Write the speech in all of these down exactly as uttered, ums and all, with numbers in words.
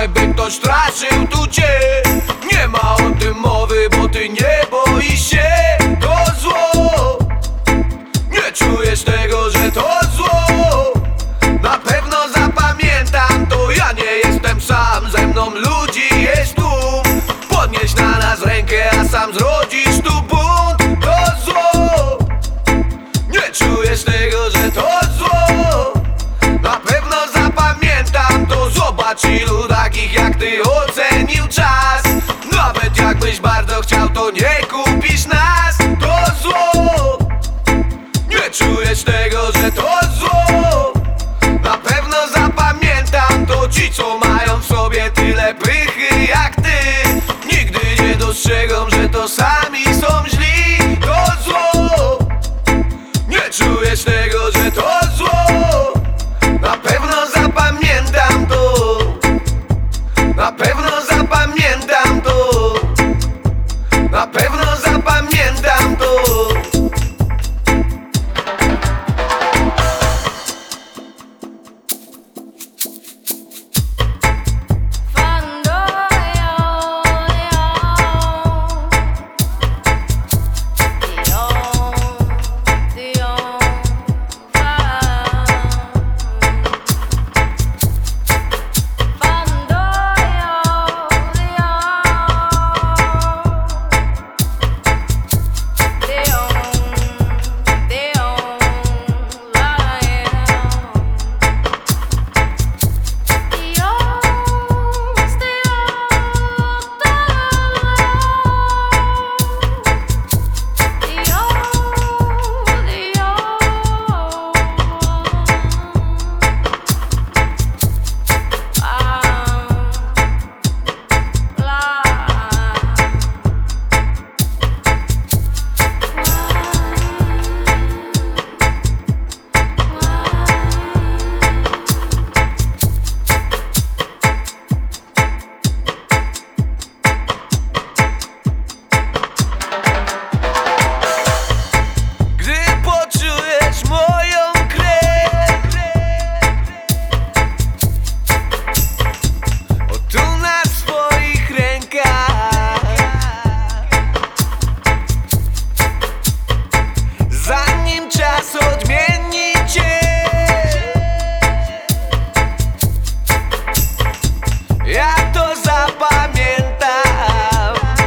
żeby ktoś straszył tu cię. Nie ma o tym mowy, bo ty nie boisz się. To zło, nie czujesz tego, że to zło. Na pewno zapamiętam to, ja nie jestem sam. Ze mną ludzi jest tu. Podnieś na nas rękę, a sam zrodzisz tu bunt. To zło, nie czujesz tego, że to zło. Na pewno zapamiętam to. Zobacz, ilu takich jak ty ocenił czas. Nawet jakbyś bardzo chciał, to nie kupisz nas. To zło, nie czujesz tego, że to zło. Na pewno zapamiętam to. Ci, co mają w sobie tyle pychy jak ty, nigdy nie dostrzegą, że to sami są źli. To zło, nie czujesz tego, że to zło. Na pewno zapamiętam to. Na pewno zapamiętam to. Na pewno zapamiętam to.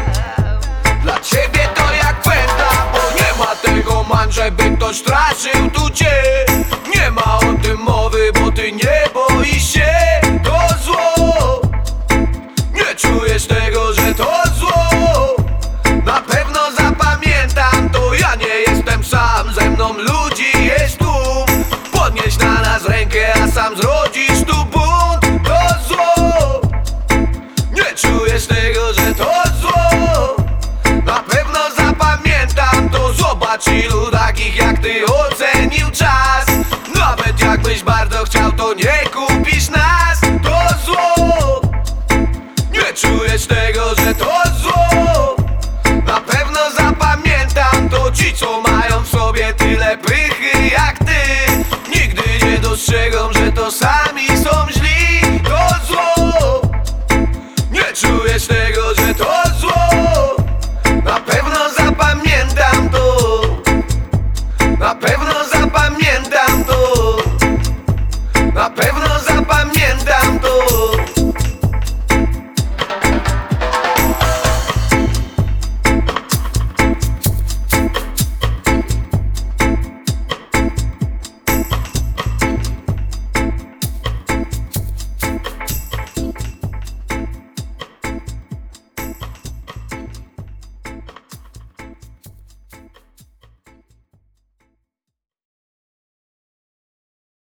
Żeby ktoś straszył